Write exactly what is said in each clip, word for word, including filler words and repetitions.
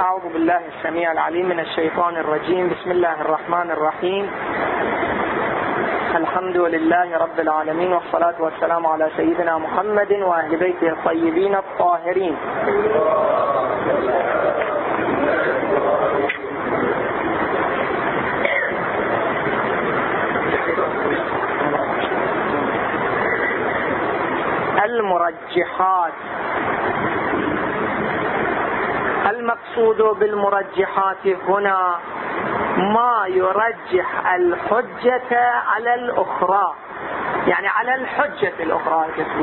أعوذ بالله السميع العليم من الشيطان الرجيم. بسم الله الرحمن الرحيم. الحمد لله رب العالمين، والصلاة والسلام على سيدنا محمد وأهل بيته الطيبين الطاهرين. المرجحات. المقصود بالمرجحات هنا ما يرجح الحجة على الأخرى، يعني على الحجة الأخرى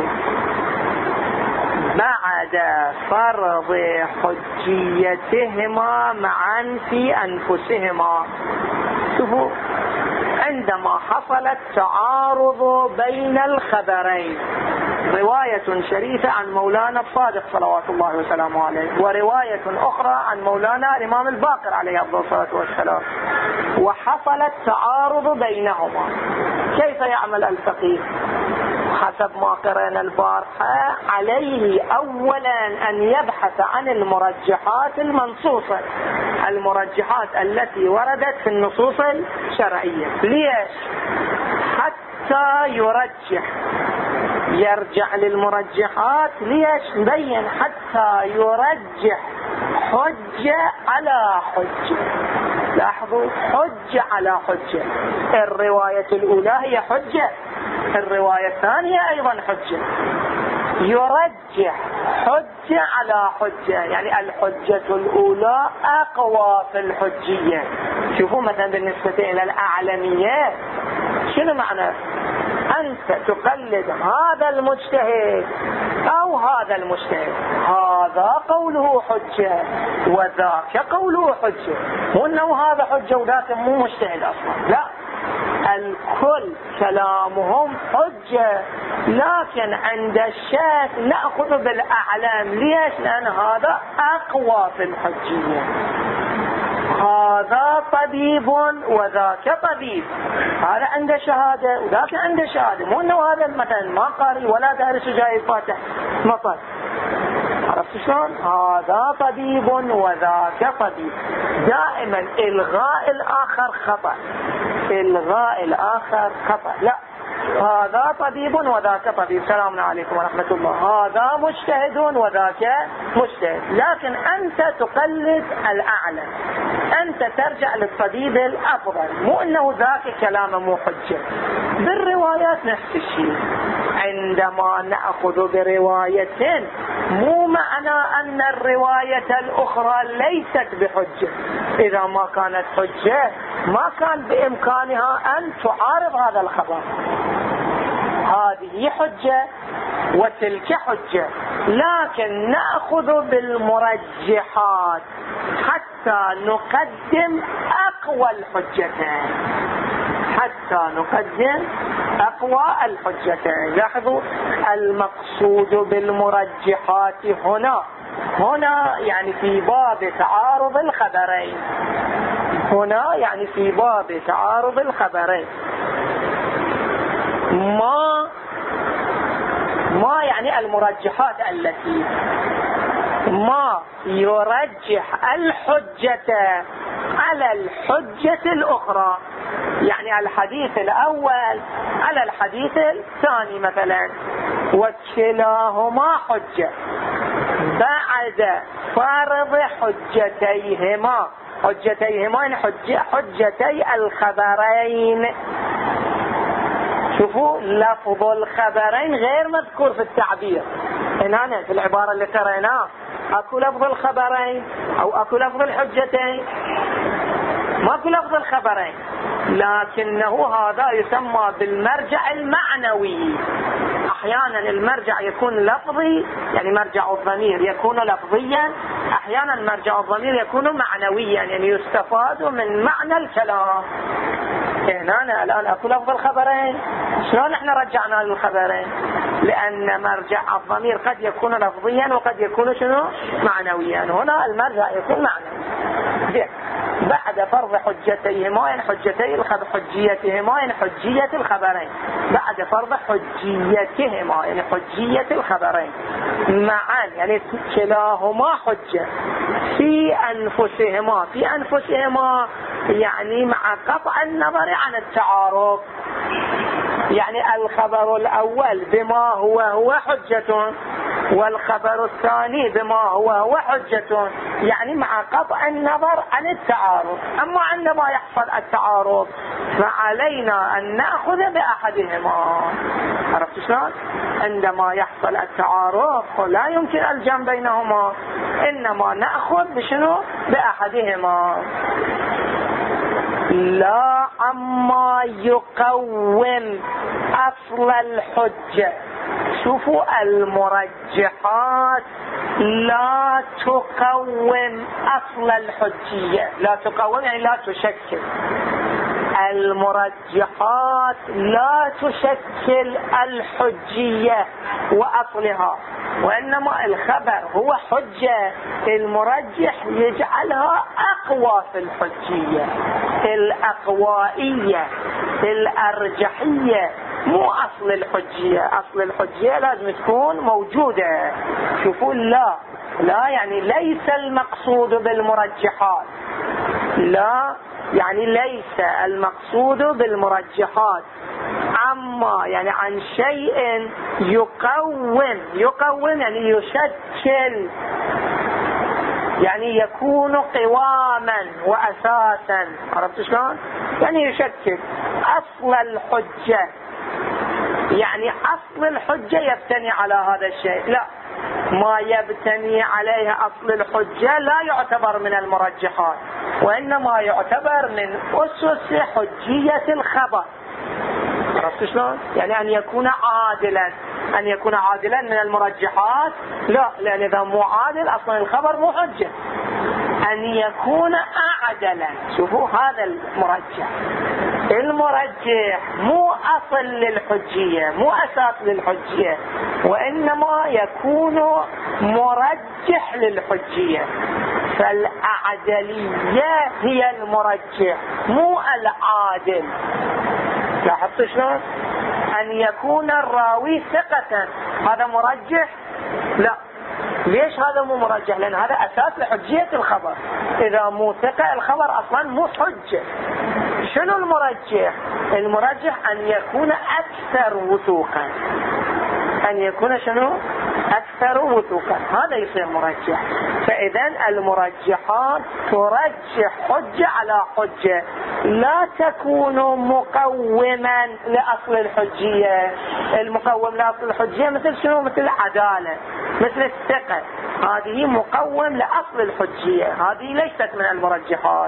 بعد فرض حجيتهما معا في أنفسهما. شوفوا، عندما حصل التعارض بين الخبرين، رواية شريفة عن مولانا الصادق صلوات الله وسلامه عليه، ورواية أخرى عن مولانا الإمام الباقر عليه أفضل الصلاة والسلام، وحصل التعارض بينهما، كيف يعمل الفقيه؟ حسب ما قرأنا البارحة، عليه أولا أن يبحث عن المرجحات المنصوصة، المرجحات التي وردت في النصوص الشرعية. ليش؟ حتى يرجح، يرجع للمرجحات. ليش؟ مبين حتى يرجح حجة على حجة. لاحظوا، حجة على حجة. الرواية الأولى هي حجة، الرواية الثانية أيضا حجة. يرجح حجة على حجة، يعني الحجة الأولى أقوى في الحجية. شوفوا مثلا بالنسبة إلى الأعلمية، شنو معنى؟ أنت تقلد هذا المجتهد أو هذا المجتهد، هذا قوله حجة وذاك قوله حجة، مو أنه هذا حجة وذاك مو مجتهد أصلا، لا، الكل كلامهم حجة، لكن عند الشيخ نأخذ بالأعلام. ليش؟ لأن هذا أقوى في الحجية، هذا طبيب وذاك طبيب، هذا عنده شهادة وذاك عنده شهادة، مو انه هذا مثلا ما قاري ولا دارس جاي فاتح مطر. عرفت شلون؟ هذا طبيب وذاك طبيب. دائما الغاء الآخر خطأ، الغاء الآخر خطأ. لا، هذا طبيب وذاك طبيب، سلام عليكم ورحمة الله، هذا مجتهد وذاك مجتهد، لكن أنت تقلد الأعلى، أنت ترجع للطبيب الأفضل، مو أنه ذاك كلامه مو حجة. بالروايات نفس الشيء، عندما نأخذ برواية مو معنى أن الرواية الأخرى ليست بحجة. إذا ما كانت حجة ما كان بإمكانها أن تعارض هذا الخبر. هذه حجة وتلك حجة، لكن نأخذ بالمرجحات حتى نقدم أقوى الحجتين، حتى نقدم أقوى الحجتين. لاحظوا، المقصود بالمرجحات هنا هنا يعني في باب تعارض الخبرين، هنا يعني في باب تعارض الخبرين. ما ما يعني المرجحات التي ما يرجح الحجة على الحجة الأخرى، يعني الحديث الأول على الحديث الثاني مثلا، وكلاهما حجة بعد فرض حجتيهما، حجتيهما حجة حجتي الخبرين. شوفوا، لفظ الخبرين غير مذكور في التعبير هنا في العبارة اللي قرأناها. اكو لفظ الخبرين او اكو لفظ الحجتين، ماكو لفظ الخبرين، لكنه هذا يسمى بالمرجع المعنوي. احيانا المرجع يكون لفظي، يعني مرجع الضمير يكون لفظيا، احيانا مرجع الضمير يكون معنويا، يعني يستفاد من معنى الكلام. هنا الان اكو لفظ الخبرين، شلون احنا رجعنا للخبرين؟ لان مرجع الضمير قد يكون لفظيا وقد يكون شنو؟ معنويا. هنا المرجع يكون معنوي. زين. بعد فرض حجتيهما يعني حجتي الخبر حجيتهما يعني حجية الخبرين، بعد فرض حجيتهما يعني حجية الخبرين معا يعني كلاهما حجة في أنفسهما، في أنفسهما يعني مع قطع النظر عن التعارض. يعني الخبر الأول بما هو هو حجة والخبر الثاني بما هو هو حجة، يعني مع قطع النظر عن التعارض. أما عندما يحصل التعارض فعلينا أن نأخذ بأحدهما. عرفت شلون؟ عندما يحصل التعارض لا يمكن الجمع بينهما، إنما نأخذ بشنو؟ بأحدهما. لا عما يقوم أصل الحجة. شوفوا المرجحات لا تقوم أصل الحجية، لا تقوم يعني لا تشكل. المرجحات لا تشكل الحجية وأصلها، وإنما الخبر هو حجة، المرجح يجعلها أقوى في الحجية، الأقوائية الأرجحية، مو أصل الحجية. أصل الحجية لازم تكون موجودة. شوفوا لا لا يعني ليس المقصود بالمرجحات، لا يعني ليس المقصود بالمرجحات عما يعني عن شيء يقوم، يقوم يعني يشكل، يعني يكون قواما وأساسا. عرفت شلون؟ يعني يشكل أصل الحجة، يعني أصل الحجة يبتني على هذا الشيء. لا، ما يبتني عليه أصل الحجة لا يعتبر من المرجحات، وإنما يعتبر من أسس حجية الخبر. عرفت شلون؟ يعني أن يكون عادلا، أن يكون عادلا من المرجحات لا، لأن إذا مو عادل أصلا الخبر مو حجة. أن يكون أعدلا، شوفوا هذا المرجح. المرجح مو أصل للحجية، مو أساس للحجية، وإنما يكون مرجح للحجية. فالأعدلية هي المرجح مو العادل. لاحظت شلون؟ أن يكون الراوي ثقة هذا مرجح؟ لا. ليش هذا مو مرجح؟ لأن هذا أساس لحجية الخبر. إذا مو ثقة الخبر أصلا مو حجة. شنو المرجح؟ المرجح أن يكون أكثر وثوقا، أن يكون شنو؟ أكثر وثوقا، هذا يصير مرجح. فإذا المرجحات ترجح حجة على حجة، لا تكون مقوما لأصل الحجية. المقوم لأصل الحجية مثل شنو؟ مثل العدالة، مثل الثقة، هذه مقوم لأصل الحجية، هذه ليست من المرجحات.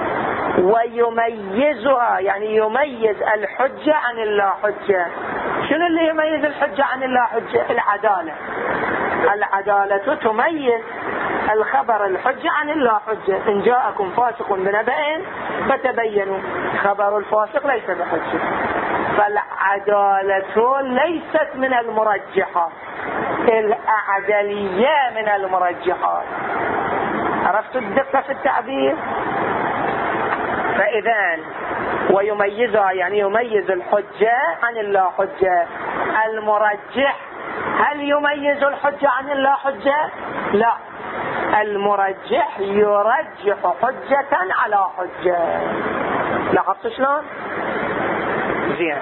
ويميزها يعني يميز الحجة عن اللا حجة. شنو اللي يميز الحجة عن اللا حجة؟ العدالة. العدالة تميز الخبر الحجة عن اللا حجة. إن جاءكم فاسق بنبأ فتبينوا، خبر الفاسق ليس بحجة. فالعدالة ليست من المرجحات، الأعدلية من المرجحات. عرفتوا الدقة في التعبير؟ فإذا ويميزها يعني يميز الحجة عن اللا حجة. المرجح هل يميز الحجة عن اللا حجة؟ لا، المرجح يرجح حجة على حجة. لاحظت شلون؟ زين.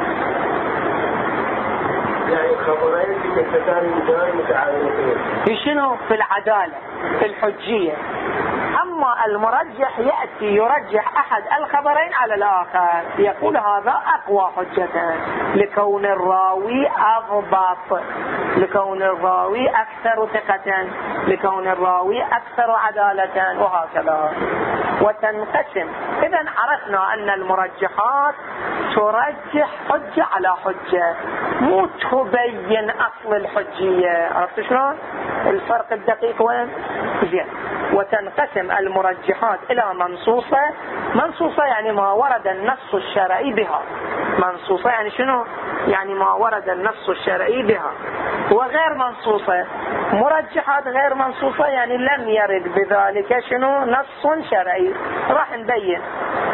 يعني الخبرين في كفتان متعارضتين في شنو؟ في العدالة، في الحجية. أما المرجح يأتي يرجح أحد الخبرين على الآخر، يقول هذا أقوى حجة لكون الراوي أضبط، لكون الراوي أكثر ثقة، لكون الراوي أكثر عدالة، وهكذا. وتنقسم. إذا عرفنا أن المرجحات ترجح حجة على حجة، مو تبين أصل الحجية. عرفت شلون؟ الفرق الدقيق وين؟ زين. وتنقسم المرجحات إلى منصوصة. منصوصة يعني ما ورد النص الشرعي بها. منصوصة يعني شنو؟ يعني ما ورد النص الشرعي بها. وغير منصوصة مرجحات غير منصوصة يعني لم يرد بذلك شنو نص شرعي. راح نبين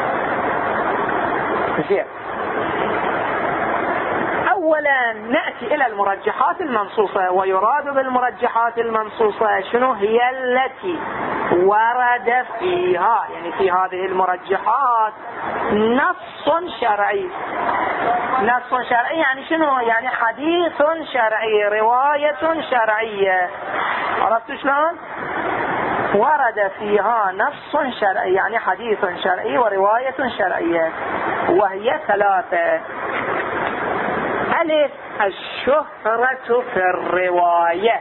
زين. اولا نأتي الى المرجحات المنصوصة، ويراد بالمرجحات المنصوصة شنو هي التي ورد فيها، يعني في هذه المرجحات نص شرعي. نص شرعي يعني شنو؟ يعني حديث شرعي، رواية شرعية. عرفتوا شلون؟ ورد فيها نص شرعي يعني حديث شرعي ورواية شرعية، وهي ثلاثة. ألف الشهرة في الرواية.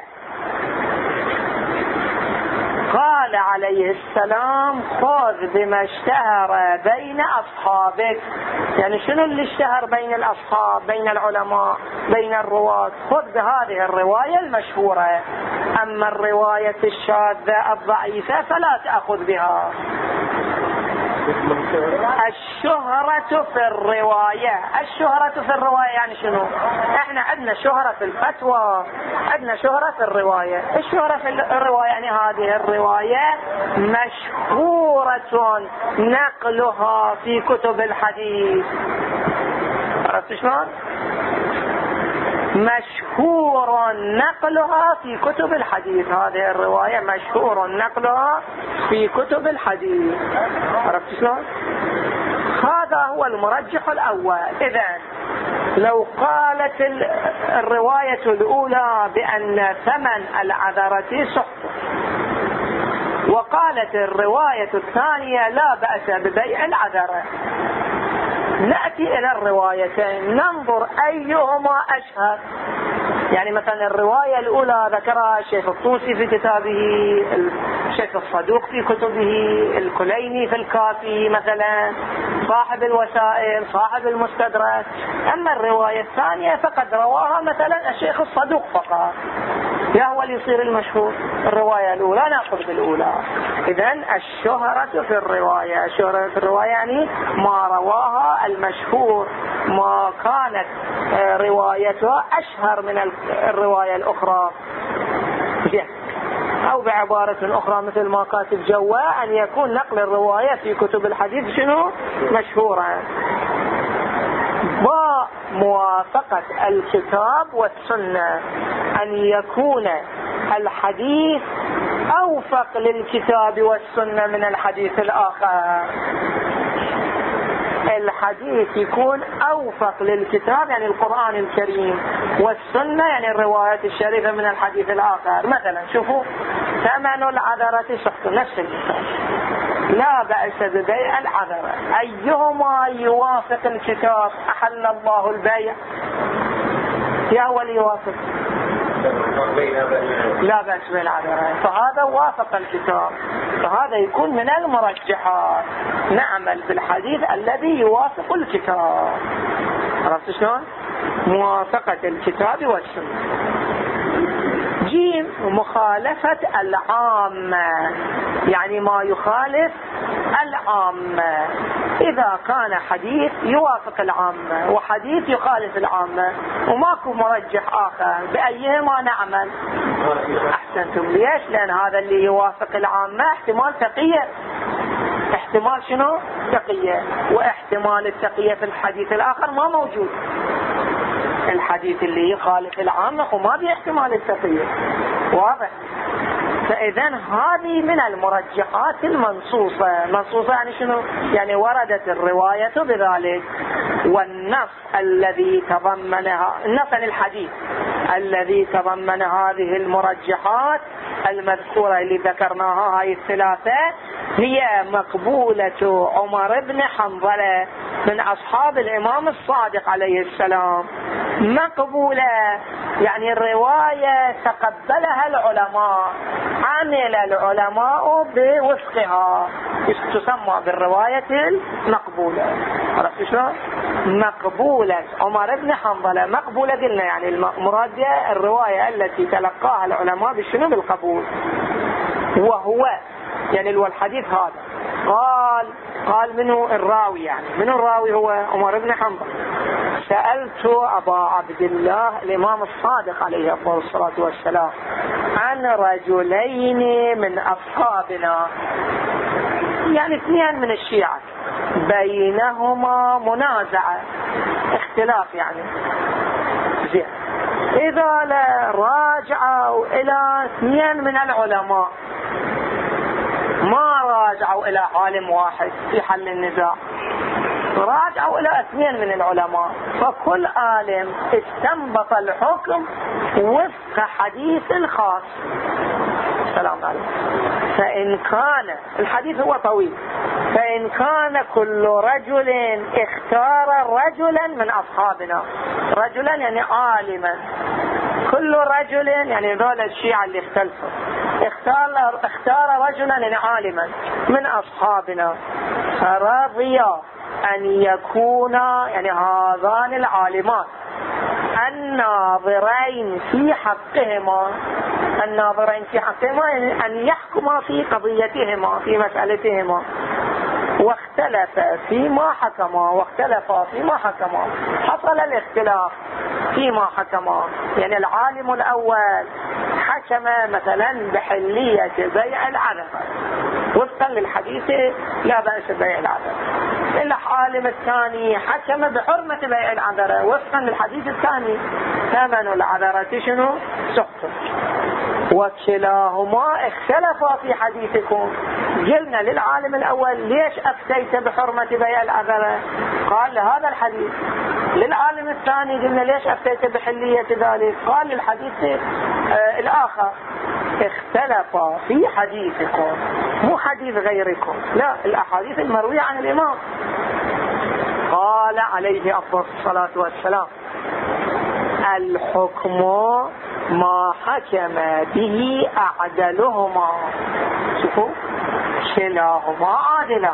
قال عليه السلام خذ بما اشتهر بين أصحابك. يعني شنو اللي اشتهر بين الأصحاب، بين العلماء، بين الرواة؟ خذ بهذه الرواية المشهورة، أما الرواية الشاذة الضعيفة فلا تأخذ بها. الشهرة في الرواية. الشهرة في الرواية يعني شنو؟ احنا عندنا شهرة في الفتوى، عندنا شهرة في الرواية. الشهرة في الرواية يعني هذه الرواية مشهورة نقلها في كتب الحديث. عرفت شلون؟ مشهور نقلها في كتب الحديث. هذه الرواية مشهور نقلها في كتب الحديث. عرفت شلون؟ هذا هو المرجح الأول. إذن لو قالت الرواية الأولى بأن ثمن العذرة سحت، وقالت الرواية الثانية لا بأس ببيع العذرة، نأتي إلى الروايتين ننظر أيهما أشهر. يعني مثلا الرواية الأولى ذكرها الشيخ الطوسي في كتابه، الشيخ الصدوق في كتبه، الكليني في الكافي مثلا، صاحب الوسائل، صاحب المستدرك. أما الرواية الثانية فقد رواها مثلا الشيخ الصدوق فقط، يا هو اللي يصير المشهور. الرواية الأولى نأخذ بالأولى. إذن الشهرة في الرواية. الشهرة في الرواية يعني ما رواها المشهور، ما كانت روايته أشهر من الرواية الأخرى. أو بعبارة أخرى مثل ما كاتب جوا، أن يكون نقل الرواية في كتب الحديث شنو؟ مشهورة. وموافقة الكتاب والسنة، أن يكون الحديث أوفق للكتاب والسنة من الحديث الآخر. الحديث يكون أوفق للكتاب يعني القرآن الكريم، والسنة يعني الروايات الشريفة من الحديث الآخر. مثلا شوفوا ثمن العذرة سحت، نفس الكتاب، لا بأس ببيع العذرة. أيهما يوافق الكتاب؟ أحل الله البيع، يا هو اللي يوافق لا بأس بالعذرة، فهذا وافق الكتاب، فهذا يكون من المرجحات. نعمل بالحديث الذي يوافق الكتاب. عرفت شلون؟ موافقة الكتاب والسنة. جيم مخالفة العامة، يعني ما يخالف العامة. إذا كان حديث يوافق العامة وحديث يخالف العامة وماكو مرجح آخر، بأيهما نعمل؟ أحسنتم. ليش؟ لأن هذا اللي يوافق العامة احتمال تقية. احتمال شنو؟ تقية. واحتمال التقية في الحديث الآخر ما موجود. الحديث اللي يخالف العامة وما بيه احتمال التقية. واضح؟ فإذن هذه من المرجحات المنصوصة. منصوصة يعني شنو؟ يعني وردت الرواية بذلك. والنص الذي تضمنها، النص الحديث الذي تضمن هذه المرجحات المذكورة اللي ذكرناها، هاي الثلاثة، هي مقبولة عمر بن حنظلة من أصحاب الإمام الصادق عليه السلام. مقبولة يعني الرواية تقبلها العلماء، عمل العلماء بوفقها، تسمى بالرواية المقبولة. عرفت شلون؟ مقبولة عمر بن حنظلة. مقبولة قلنا يعني المراد الرواية التي تلقاها العلماء بشنو؟ بالقبول. وهو يعني الحديث هذا قال قال منه الراوي، يعني منه الراوي هو عمر بن حنظلة، سألت أبا عبد الله الإمام الصادق عليه أفضل الصلاة والسلام عن رجلين من أصحابنا، يعني اثنين من الشيعة بينهما منازعة اختلاف يعني زين، إذا لا راجعوا إلى اثنين من العلماء ما راجعوا إلى عالم واحد في حل النزاع، راجعوا إلى اثنين من العلماء، فكل عالم استنبط الحكم وفق حديث خاص. السلام عليكم. فإن كان الحديث هو طويل، فإن كان كل رجل اختار رجلا من أصحابنا، رجلا يعني عالما، كل رجل يعني ذول الشيعة اللي اختلفوا اختار, اختار رجلا يعني عالما من أصحابنا، فرضي أن يكون يعني هذان العالمان الناظرين في حقهما، الناظرين في حقهما يعني أن يحكما في قضيتهما في مسألتهما، واختلف فيما حكما واختلف فيما حكما، حصل الاختلاف فيما حكما، يعني العالم الأول حكم مثلا بحلية بيع العذرة وفقا للحديث لا بأس بيع العذرة، العالم الثاني حكم بحرمة بيع العذرة وفقا للحديث الثاني ثمن العذرة شنو؟ سحت، وكلاهما اختلفا في حديثكم. قلنا للعالم الأول ليش أفتيت بحرمة بيع العذرة؟ قال لهذا الحديث. للعالم الثاني قلنا ليش أفتيت بحلية ذلك؟ قال للحديث آه الآخر. اختلفا في حديثكم، مو حديث غيركم، لا الأحاديث المروية عن الإمام. قال عليه أفضل الصلاة والسلام الحكم ما حكم به أعدلهما، شوفوا كلاهما عادلا،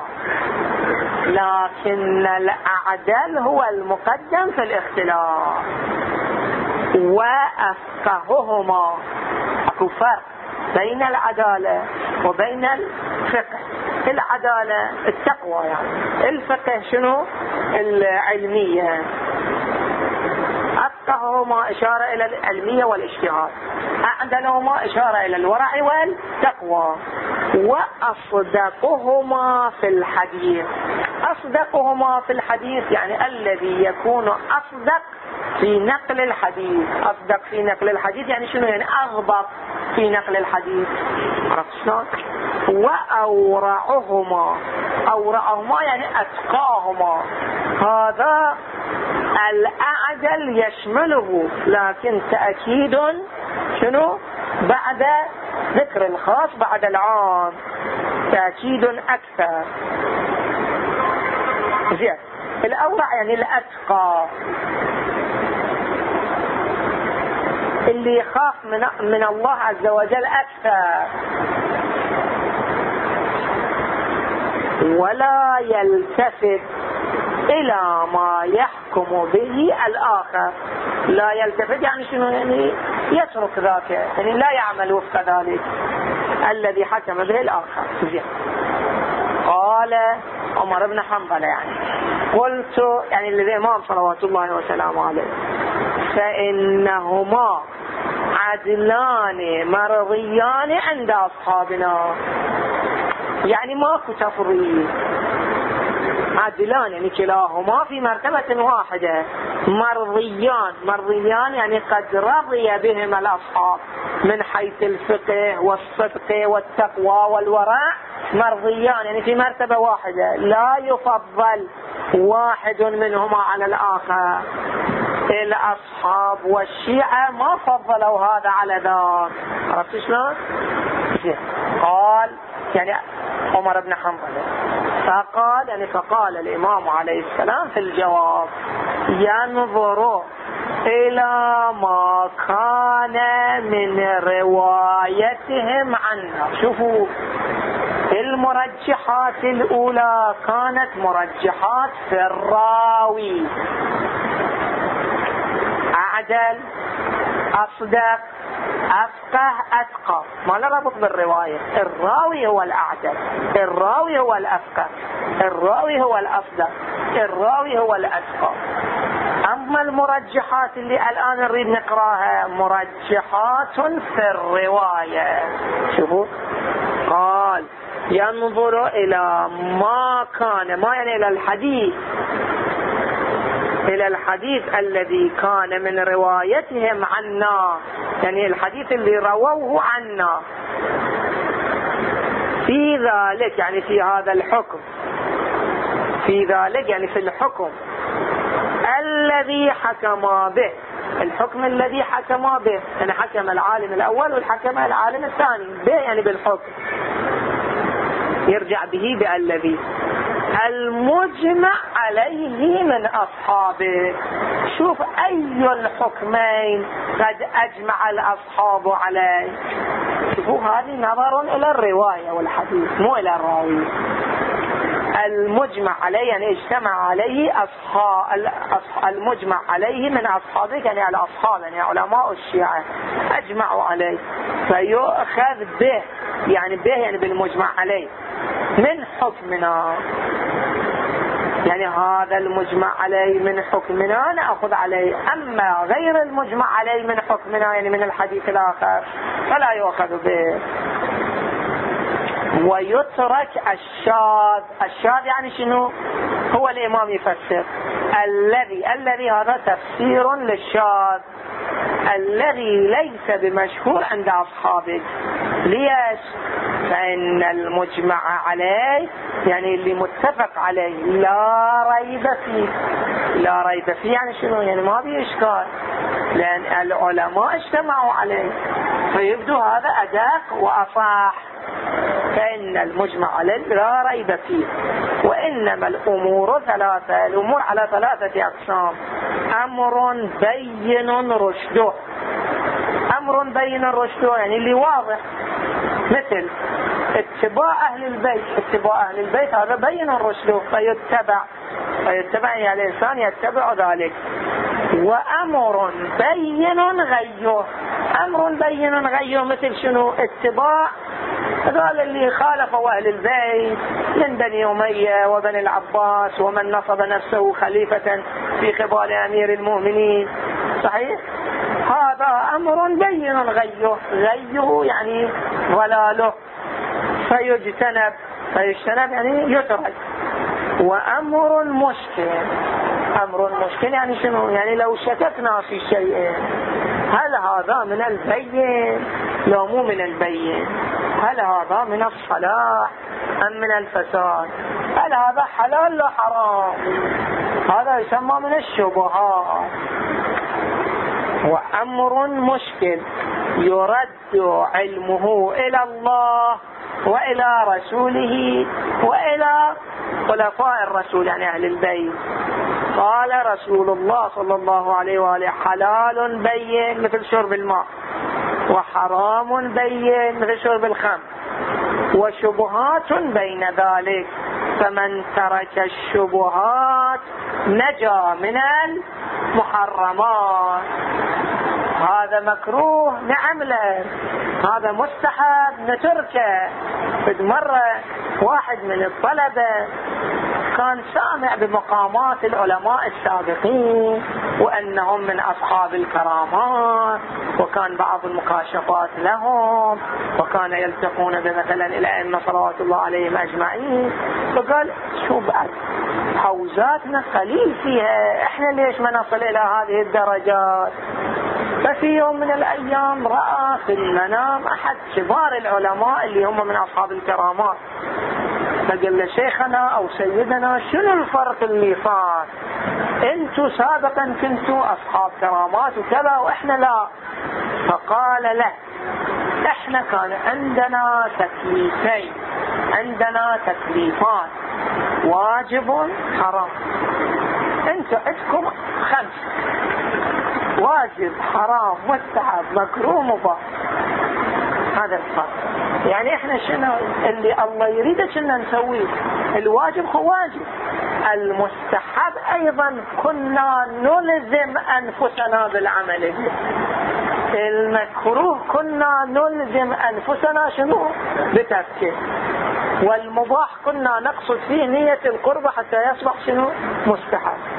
لكن الأعدل هو المقدم في الاختلاف، وأفقههما. أكو فرق بين العدالة وبين الفقه. العدالة التقوى يعني، الفقه شنو؟ العلمية. أفقههما إشارة إلى العلمية والاجتهاد، أعدلهما إشارة إلى الورع والتقوى، وأصدقهما في الحديث. أصدقهما في الحديث يعني الذي يكون أصدق في نقل الحديث. أصدق في نقل الحديث يعني شنو؟ يعني أغبط في نقل الحديث، عرفت شلون؟ وأورعهما، أورعهما يعني أتقاهما، هذا الأعدل يشمله، لكن تأكيد شنو؟ بعد ذكر الخاص بعد العام، تأكيد أكثر. زين، الأورع يعني الأتقى، اللي يخاف من, من الله عز وجل أكثر، ولا يلتفت إلى ما يحكم به الآخر. لا يلتفت يعني شنو؟ يعني يترك ذاك، يعني لا يعمل وفق ذلك الذي حكم به الآخر. زين. قال عمر بن حنبل يعني قلت يعني الإمام صلوات الله وسلامه عليه فإنهما عدلان مرضيان عند أصحابنا، يعني ماكو تفريق، عدلان يعني كلاهما في مرتبة واحدة، مرضيان. مرضيان يعني قد رضي بهم الأصحاب من حيث الفقه والصدق والتقوى والورع، مرضيان يعني في مرتبة واحدة، لا يفضل واحد منهما على الآخر. الأصحاب والشيعة ما فضلوا هذا على ذاك، عرفت شلون؟ قال يعني عمر بن حنبل فقال يعني فقال الإمام عليه السلام في الجواب ينظر إلى ما كان من روايتهم عنا. شوفوا المرجحات الأولى كانت مرجحات في الراوي، أعدل، أصدق، أفقه، أتقى، ما له ربط بالرواية. الراوي هو الأعدل، الراوي هو الأفقه، الراوي هو الأصدق، الراوي هو الأتقى. أما المرجحات اللي الآن نريد نقراها مرجحات في الرواية. شوفوا قال ينظر إلى ما كان، ما يعني إلى الحديث، إلى الحديث الذي كان من روايتهم عنا، يعني الحديث اللي رووه عنا في ذلك، يعني في هذا الحكم، في ذلك يعني في الحكم الذي حكم به، الحكم الذي حكم به، يعني حكم العالم الأول والحكم العالم الثاني به، يعني بالحكم يرجع به بالذي المجمع عليه من أصحابه. شوف أي الحكمين قد أجمع الأصحاب عليه. شوفوا هذه نظر إلى الرواية والحديث مو إلى الراوي. المجمع عليه يعني اجتمع عليه أصحاب، المجمع عليه من أصحابه يعني الأصحاب، يعني علماء الشيعة أجمعوا عليه، فيؤخذ به، يعني به يعني بالمجمع عليه من حكمنا، يعني هذا المجمع عليه من حكمنا نأخذ عليه، أما غير المجمع عليه من حكمنا يعني من الحديث الآخر فلا يؤخذ به. ويترك الشاذ. الشاذ يعني شنو؟ هو الإمام يفسر الذي، الذي هذا تفسير للشاذ الذي ليس بمشهور عند أصحابه. ليش؟ فإن المجمع عليه يعني اللي متفق عليه لا ريب فيه. لا ريب فيه يعني شنو؟ يعني ما بيه إشكال، لأن العلماء اجتمعوا عليه، فيبدو هذا أدق وأصح. فإن المجمع عليه لا ريب فيه. وإنما الأمور ثلاثة، الأمور على ثلاثة أقسام: أمر بين رشده، أمر بين رشده يعني اللي واضح، مثل اتباع أهل البيت، اتباع أهل البيت هذا بين رشده فيتبع، فيتبع يعني الإنسان يتبع ذلك. وأمر بين غيه، أمر بين غيه مثل شنو؟ اتباع قال اللي خالفوا أهل البيت من بني أمية وبني العباس ومن نصب نفسه خليفة في قبال أمير المؤمنين، صحيح؟ هذا أمر بين غيه، غيه يعني ضلاله فيجتنب، فيجتنب يعني يترك. وأمر مشكل، أمر مشكل يعني شنو؟ يعني لو شككنا في شيء هل هذا من البين لو مو من البين، هل هذا من الصلاح أم من الفساد، هل هذا حلال لو حرام، هذا يسمى من الشبهات. وأمر مشكل يرد علمه إلى الله وإلى رسوله وإلى خلفاء الرسول يعني أهل البيت. قال رسول الله صلى الله عليه وآله حلال بين مثل شرب الماء، وحرام بين مثل شرب الخمر، وشبهات بين ذلك، فمن ترك الشبهات نجا من المحرمات. هذا مكروه نعمله، هذا مستحب نتركه. في مرة واحد من الطلبة كان سامع بمقامات العلماء السابقين وأنهم من أصحاب الكرامات، وكان بعض المكاشفات لهم، وكان يلتقون بمثلا الأئمة صلوات الله عليهم أجمعين. فقال شو بعد حوزاتنا قليل فيها، احنا ليش ما نصل إلى هذه الدرجات؟ ففي يوم من الأيام رأى في المنام أحد كبار العلماء اللي هم من أصحاب الكرامات، فقال له شيخنا أو سيدنا شنو الفرق اللي صار؟ انتوا سابقا كنتوا أصحاب كرامات وكذا وإحنا لا. فقال له إحنا كان عندنا تكليفين، عندنا تكليفان واجب حرام، انتوا عندكم خمس: واجب حرام مستحب مكروه مباح. هذا الفرق. يعني احنا شنو اللي الله يريده كنا نسويه؟ الواجب هو واجب، المستحب ايضا كنا نلزم انفسنا بالعمل به، المكروه كنا نلزم انفسنا شنو؟ بتركه، والمباح كنا نقصد فيه نية القرب حتى يصبح شنو؟ مستحب.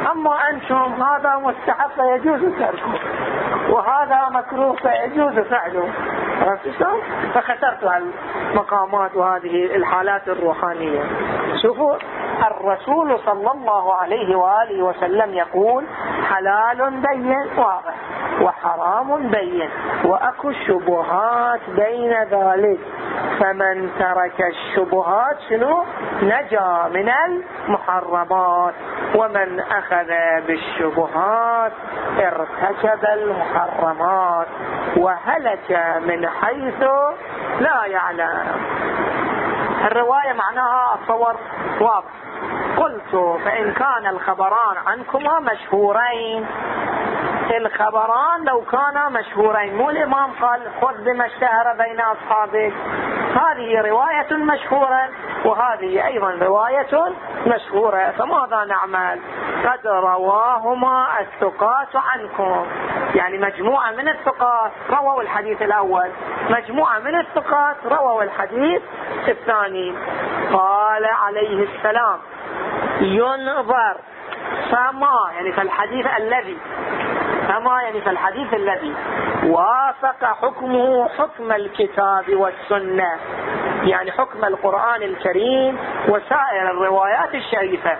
أما أنتم هذا مستحب فيجوز تركه وهذا مكروه فيجوز فعله، فخسرت المقامات وهذه الحالات الروحانية. شوفوا الرسول صلى الله عليه وآله وسلم يقول حلال بين واضح وحرام بين وأكو الشبهات بين ذلك، فمن ترك الشبهات شنو نجا من المحرمات، ومن أخذ بالشبهات ارتكب المحرمات وهلك من حيث لا يعلم. الرواية معناها الصور واضح. قلت فإن كان الخبران عنكما مشهورين، الخبران لو كانا مشهورين، مو الإمام قال خذ بما اشتهر بين أصحابك، هذه رواية مشهورة وهذه أيضا رواية مشهورة، فماذا نعمل؟ قد رواهما الثقات عنكم، يعني مجموعة من الثقات رووا الحديث الأول، مجموعة من الثقات رووا الحديث الثاني. قال عليه السلام ينظر فما يعني في الحديث الذي فما يعني في الحديث الذي وافق حكمه حكم الكتاب والسنة، يعني حكم القرآن الكريم وسائر الروايات الشريفة،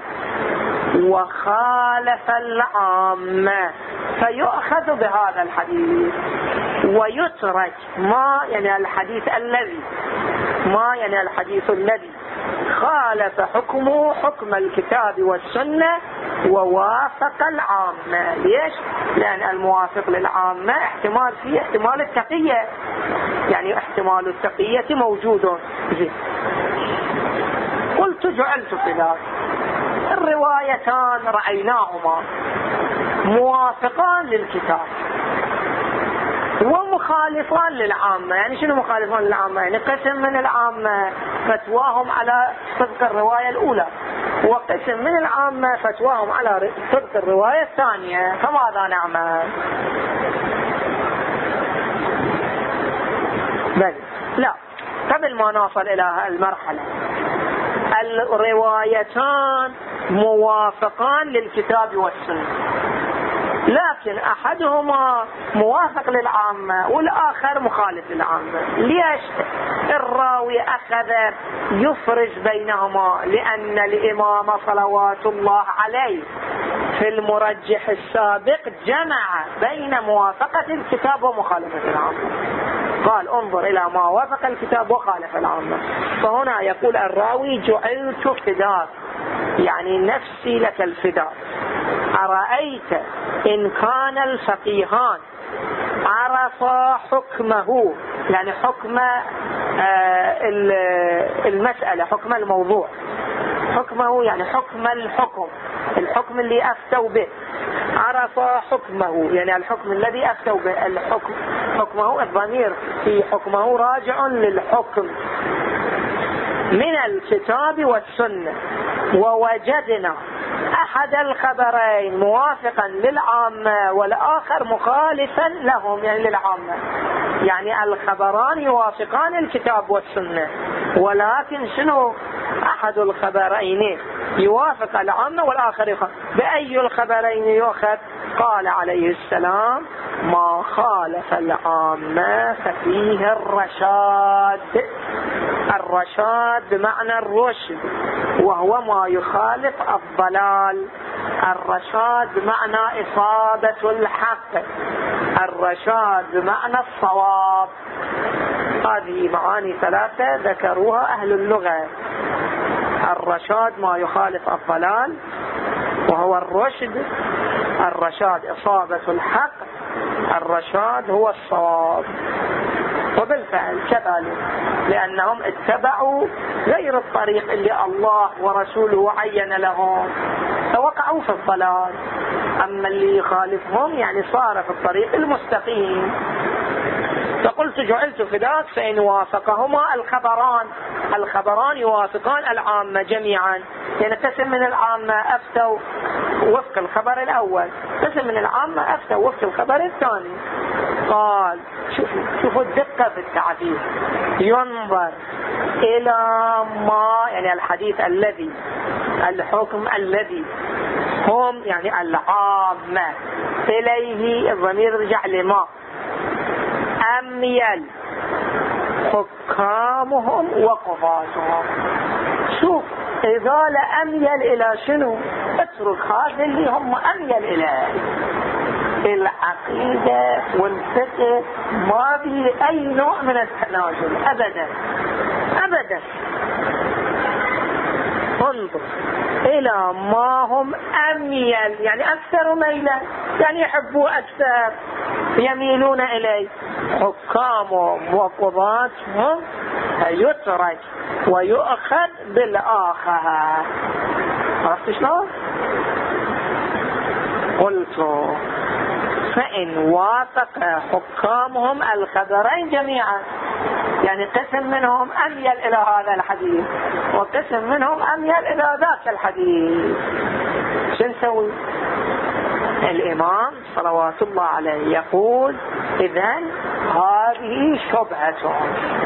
وخالف العامة فيؤخذ بهذا الحديث ويترك ما يعني الحديث الذي ما يعني الحديث الذي خالف حكمه حكم الكتاب والسنة ووافق العامة. ليش؟ لأن الموافق للعامة احتمال فيه احتمال التقية، يعني احتمال التقية موجود. قلت جعلت في ذلك الروايتان رأيناهما موافقان للكتاب ومخالفان للعامة. يعني شنو مخالفان للعامة؟ يعني قسم من العامة فتواهم على صدق الرواية الأولى، وقسم من العامة فتواهم على صدق الرواية الثانية، فماذا نعمل؟ بل لا، قبل ما نصل إلى المرحلة، الروايتان موافقان للكتاب والسنة، لكن أحدهما موافق للعامة والآخر مخالف للعامة. ليش؟ الراوي أخذ يفرج بينهما، لأن الإمام صلوات الله عليه في المرجح السابق جمع بين موافقة الكتاب ومخالفة العامة، قال انظر إلى ما وافق الكتاب وخالف العامة. فهنا يقول الراوي جعلت فداك، يعني نفسي لك الفداء. أرأيت إن كان الفقيهان عرفا حكمه، يعني حكم آه المسألة، حكم الموضوع، حكمه يعني حكم الحكم، الحكم اللي أفتوا به، عرفا حكمه يعني الحكم الذي أفتوا به، الحكم حكمه الضمير في حكمه راجع للحكم من الكتاب والسنة، ووجدنا أحد الخبرين موافقا للعامة والآخر مخالفا لهم يعني للعامة، يعني الخبران يوافقان الكتاب والسنة، ولكن شنو أحد الخبرين يوافق العامة والآخر يخالف. بأي الخبرين يؤخذ؟ قال عليه السلام ما خالف العامة ففيه الرشاد. الرشاد بمعنى الرشد، وهو ما يخالف الضلال. الرشاد بمعنى إصابة الحق، الرشاد بمعنى الصواب. هذه معاني ثلاثة ذكروها أهل اللغة. الرشاد ما يخالف الضلال وهو الرشد، الرشاد إصابة الحق، الرشاد هو الصواب. وبالفعل كذلك، لأنهم اتبعوا غير الطريق اللي الله ورسوله عين لهم فوقعوا في الضلال. أما اللي يخالفهم يعني صار في الطريق المستقيم. فقلت جعلت فداك فإن وافقهما الخبران، الخبران يوافقان العامة جميعا، يعني قسم من العامة أفتوا وفق الخبر الأول، قسم من العامة أفتوا وفق الخبر الثاني. قال شوفوا شوفوا الدقة في التعبير، ينظر إلى ما يعني يعني الحديث الذي الحكم الذي هم يعني العامة إليه الضمير رجع لما أميل حكامهم وقضاتهم. شوف إذا لأميل إلى شنو؟ اترك هذا اللي هم أميل إليه. العقيدة والفقه ما به أي نوع من التنازل أبدا أبدا. انظر إلى ما هم أميل يعني أكثر ميلا، يعني يحبوا أكثر يميلون إليه. حكامهم وقضاتهم يترك ويؤخذ بالآخر. عرفت شلون؟ قلت فإن وافق حكامهم الخبرين جميعا، يعني قسم منهم أميل إلى هذا الحديث وقسم منهم أميل إلى ذاك الحديث، شو نسوي؟ الإمام صلوات الله عليه يقول إذن هذه شبهة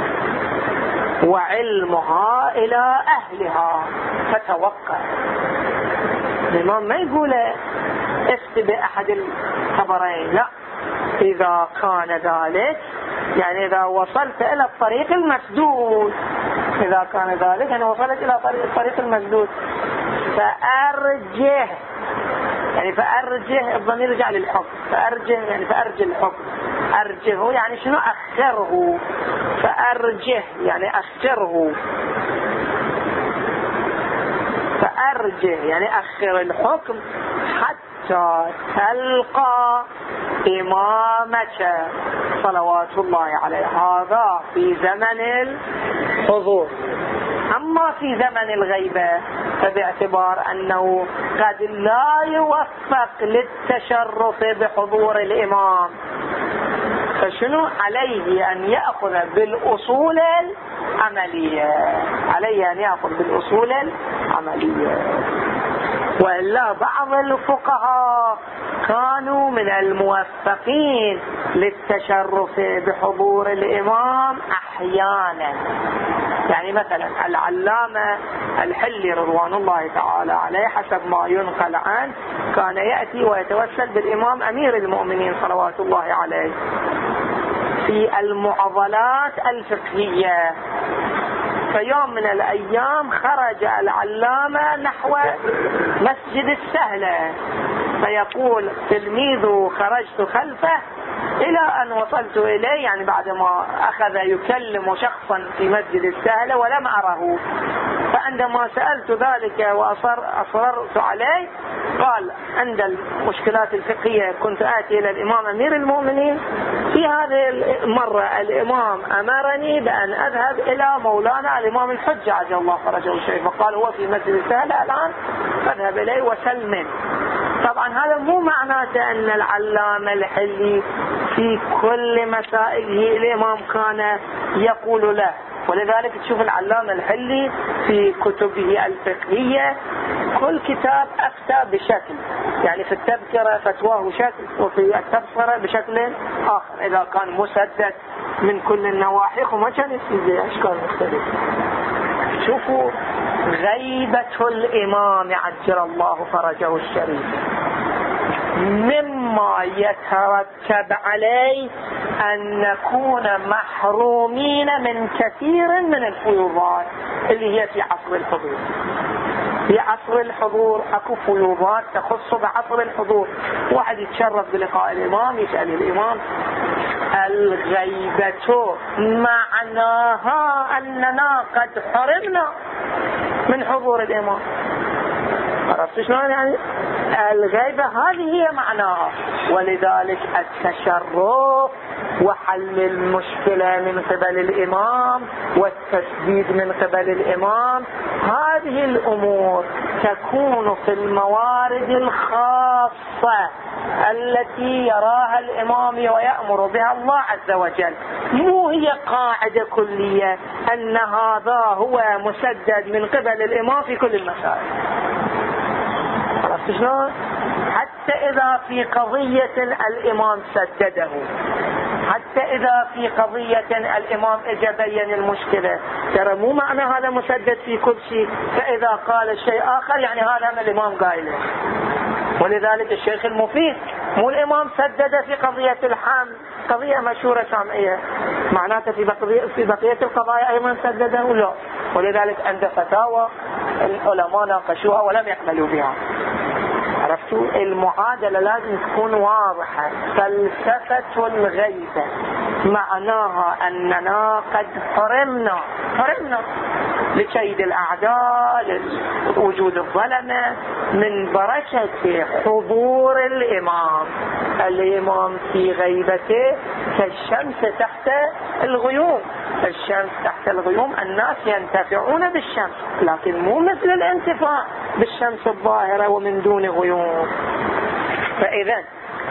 وعلمها إلى أهلها فتوقع. الإمام ما يقول افتي بأحد الخبرين، لا، إذا كان ذلك يعني إذا وصلت إلى الطريق المسدود، إذا كان ذلك يعني وصلت إلى الطريق المسدود فأرجه، يعني فأرجه الضمير رجع للحكم، فأرجه يعني فأرجه الحكم، أرجه يعني شنو؟ أخره، فأرجه يعني أخره، فأرجه يعني أخر الحكم حتى تلقى إمامك صلوات الله عليه. هذا في زمن الحضور. أما في زمن الغيبة فباعتبار أنه قد لا يوفق للتشرف بحضور الإمام، فشنو عليه؟ أن يأخذ بالأصول العملية، عليه أن يأخذ بالأصول العملية. وإلا بعض الفقهاء كانوا من الموفقين للتشرف بحضور الإمام أحيانا، يعني مثلا العلامة الحلي رضوان الله تعالى عليه حسب ما ينقل عنه كان يأتي ويتوسل بالإمام أمير المؤمنين صلوات الله عليه في المعضلات الفقهية. فيوم من الأيام خرج العلامة نحو مسجد السهلة فيقول تلميذه خرجت خلفه إلى أن وصلت إليه، يعني بعدما أخذ يكلم شخصا في مسجد السهلة ولم أره، فعندما سألت ذلك وأصررت عليه قال عند المشكلات الفقهية كنت آتي إلى الإمام أمير المؤمنين، في هذه المرة الإمام أمرني بأن أذهب إلى مولانا الإمام الحجة عجل الله فرجه الشريف، فقال هو في مسجد السهلة الآن فاذهب إليه وسلم. طبعا هذا مو معناته أن العلامة الحلي في كل مسائله الإمام كان يقول له، ولذلك تشوف العلامة الحلي في كتبه الفقهية كل كتاب أفتى بشكل، يعني في التذكرة فتواه شكل وفي التبصرة بشكل آخر إذا كان مسدد من كل النواحي وما كان يصير أشكال مختلفة. شوفوا غيبة الإمام عجل الله فرجه الشريف مما يترتب عليه أن نكون محرومين من كثير من الفيوضات اللي هي في عصر الحضور. في عصر الحضور اكو فيوضات تخص بعصر الحضور، واحد يتشرف بلقاء الإمام يسأل الإمام الغيبة معناها أننا قد حرمنا من حضور الإمام. عرفت شلون؟ يعني الغيبة هذه هي معناها، ولذلك التشرف وحل المشكلة من قبل الإمام والتسديد من قبل الإمام، هذه الأمور تكون في الموارد الخاصة التي يراها الإمام ويأمر بها الله عز وجل، مو هي قاعدة كلية أن هذا هو مسدد من قبل الإمام في كل المسائل. عرفت شلون؟ حتى إذا في قضية الإمام سدده، حتى حتى إذا في قضية الإمام اجى بين المشكلة، ترى مو معنى هذا مسدد في كل شيء، فإذا قال الشيء آخر يعني هذا من الإمام قايله. ولذلك الشيخ المفيد مو الإمام سدد في قضية الحمل، قضية مشهورة شامعية، معناته في بقية, في بقية القضايا أيضا سدده ولا. ولذلك عند فتاوى العلماء ناقشوها ولم يقبلوا بها. عرفتوا المعادلة لازم تكون واضحة. فلسفة الغيبة معناها أننا قد حرمنا حرمنا لكيد الأعداء، لوجود الظلمة، من بركة حضور الإمام. الإمام في غيبته كالشمس تحت الغيوم، الشمس تحت الغيوم الناس ينتفعون بالشمس، لكن مو مثل الانتفاع بالشمس الظاهرة ومن دون غيوم. فإذا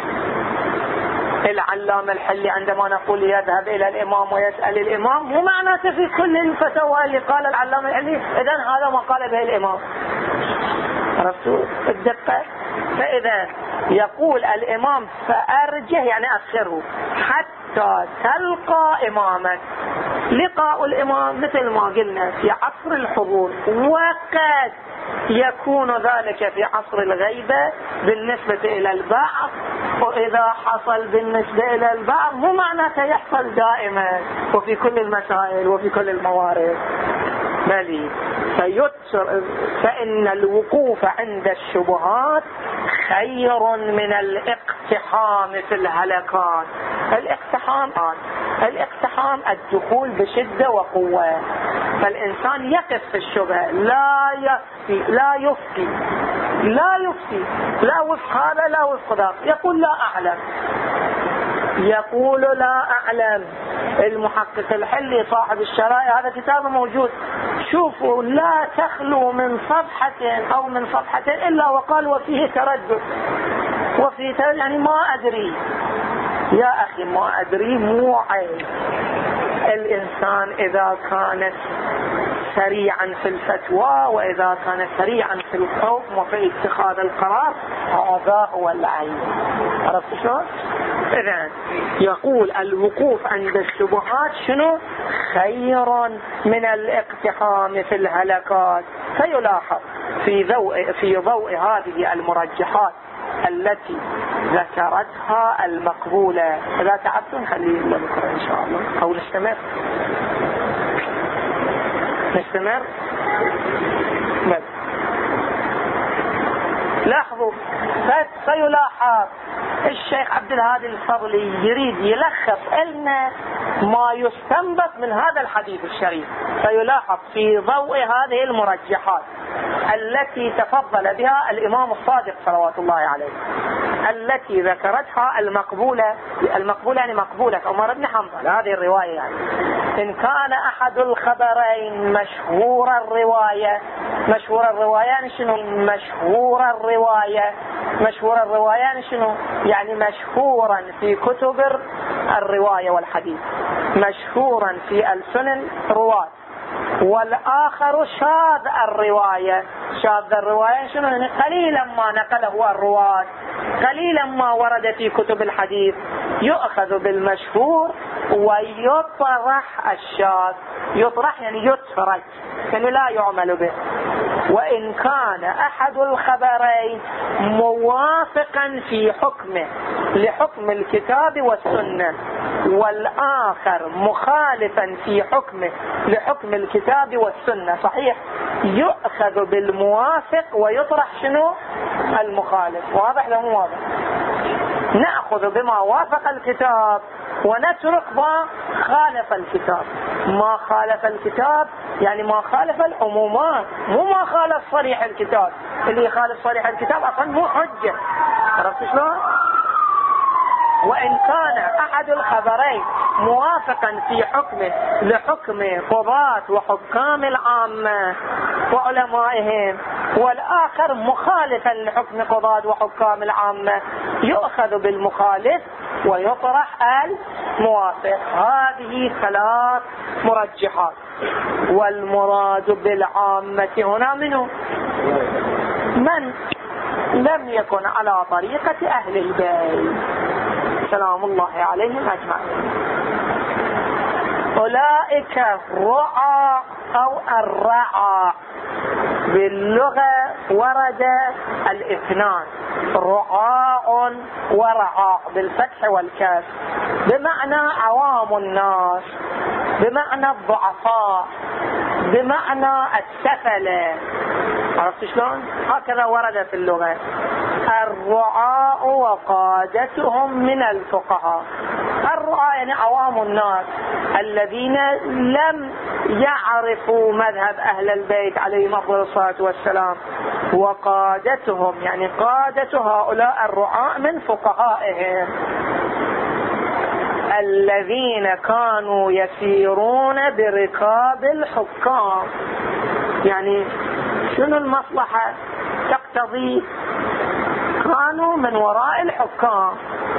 العلامة الحلي عندما نقول يذهب إلى الإمام ويسأل الإمام، مو معناته في كل الفتوى اللي قال العلامة الحلي إذن هذا ما قال به الإمام. عرفتوا الدقة؟ فإذا يقول الإمام فأرجه يعني أخره حتى تلقى إمامك. لقاء الإمام مثل ما قلنا في عصر الحضور، وقد يكون ذلك في عصر الغيبة بالنسبة إلى البعض، وإذا حصل بالنسبة إلى البعض مو معناته يحصل دائما وفي كل المسائل وفي كل الموارد. بل فإن الوقوف عند الشبهات خير من الاقتحام في الهلكات. الاقتحام الاقتحام الدخول بشدة وقوة، فالإنسان يقف في الشبهة، لا يفتي لا يفتي لا يفتي لا وفق هذا لا وفق ذاك، يقول لا أعلم يقول لا أعلم. المحقق الحلي صاحب الشرائع هذا كتابه موجود، شوفوا لا تخلو من صفحة أو من صفحتين إلا وقال وفيه تردد. وفيه تردد يعني ما أدري. يا أخي ما أدري مو عيب. الإنسان إذا كانت سريعا في الفتوى وإذا كان سريعا في الحكم وفي اتخاذ القرار، هذا هو العيب. عرفت شلون؟ إذن يقول الوقوف عند الشبهات شنو؟ خير من الاقتحام في الهلكات. فيلاحظ في ضوء في ضوء هذه المرجحات التي ذكرتها المقبولة. إذا تعبتم خليه بكرة إن شاء الله، أو نستمر نستمر بس. لاحظوا فيلاحظ الشيخ عبد الهادي الفضلي يريد يلخص لنا ما يستنبط من هذا الحديث الشريف. فيلاحظ في ضوء هذه المرجحات التي تفضل بها الإمام الصادق صلوات الله عليه، التي ذكرتها المقبولة المقبولة يعني مقبولة عمر بن حنبل، هذه الرواية يعني إن كان أحد الخبرين مشهور الرواية. مشهور الرواية يعني شنو؟ مشهور الرواية مشهور الرواية يعني شنو؟ يعني مشهورا في كتب الرواية والحديث، مشهورا في السنن رواة. والآخر شاذ الرواية. شاذ الرواية شنو؟ يعني قليلا ما نقله الرواة، قليلا ما ورد في كتب الحديث. يؤخذ بالمشهور ويطرح الشاذ. يطرح يعني يترك، يعني لا يعمل به. وإن كان أحد الخبرين موافقا في حكمه لحكم الكتاب والسنة، والآخر مخالفا في حكمه لحكم الكتاب والسنة، صحيح يؤخذ بالموافق ويطرح شنو؟ المخالف. واضح لو مو واضح؟ نأخذ بما وافق الكتاب ونترك ما خالف الكتاب. ما خالف الكتاب يعني ما خالف العمومات، مو ما خالف صريح الكتاب. اللي يخالف صريح الكتاب أصلا مو حجة. عرفت شلون؟ وإن كان أحد الخبرين موافقا في حكمه لحكم قضاة وحكام العامة وعلمائهم، والآخر مخالفا لحكم قضاة وحكام العامة، يؤخذ بالمخالف ويطرح الموافق. هذه ثلاث مرجحات. والمراد بالعامة هنا منه من لم يكن على طريقة أهل البيت سلام الله عليهم أجمعين. أولئك الرعى أو الرعى، باللغة ورد الاثنان، رعاء ورعاء بالفتح والكسر، بمعنى عوام الناس، بمعنى الضعفاء، بمعنى السفلة. عرفت شلون؟ هكذا ورد في اللغة. الرعاء وقادتهم من الفقهاء. الرعاء يعني عوام الناس الذين لم يعرفوا مذهب أهل البيت عليهم أفضل الصلاة والسلام، وقادتهم يعني قادة هؤلاء الرعاء من فقهائهم الذين كانوا يسيرون بركاب الحكام. يعني شنو المصلحة تقتضي؟ كانوا من وراء الحكام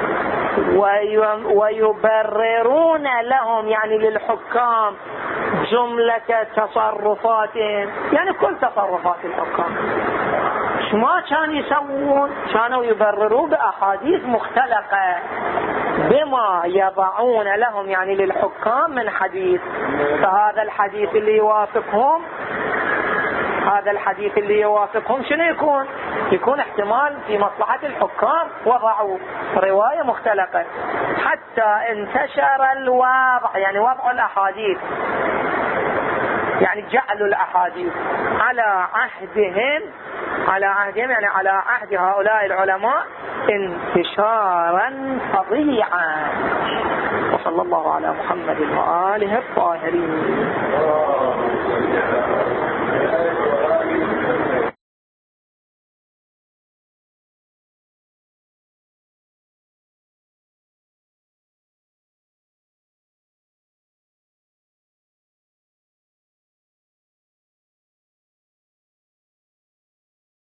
ويبررون لهم يعني للحكام جملة تصرفاتهم، يعني كل تصرفات الحكام. ما كانوا يسوون؟ كانوا يبرروا بأحاديث مختلقة بما يضعون لهم يعني للحكام من حديث، فهذا الحديث اللي يوافقهم هذا الحديث اللي يوافقهم شنو يكون؟ يكون احتمال في مصلحة الحكام وضعوا رواية مختلقة، حتى انتشر الوضع يعني وضع الأحاديث، يعني جعلوا الأحاديث على عهدهم على عهدهم يعني على عهد هؤلاء العلماء انتشارا فظيعا. وصلى الله على محمد وآله الطاهرين.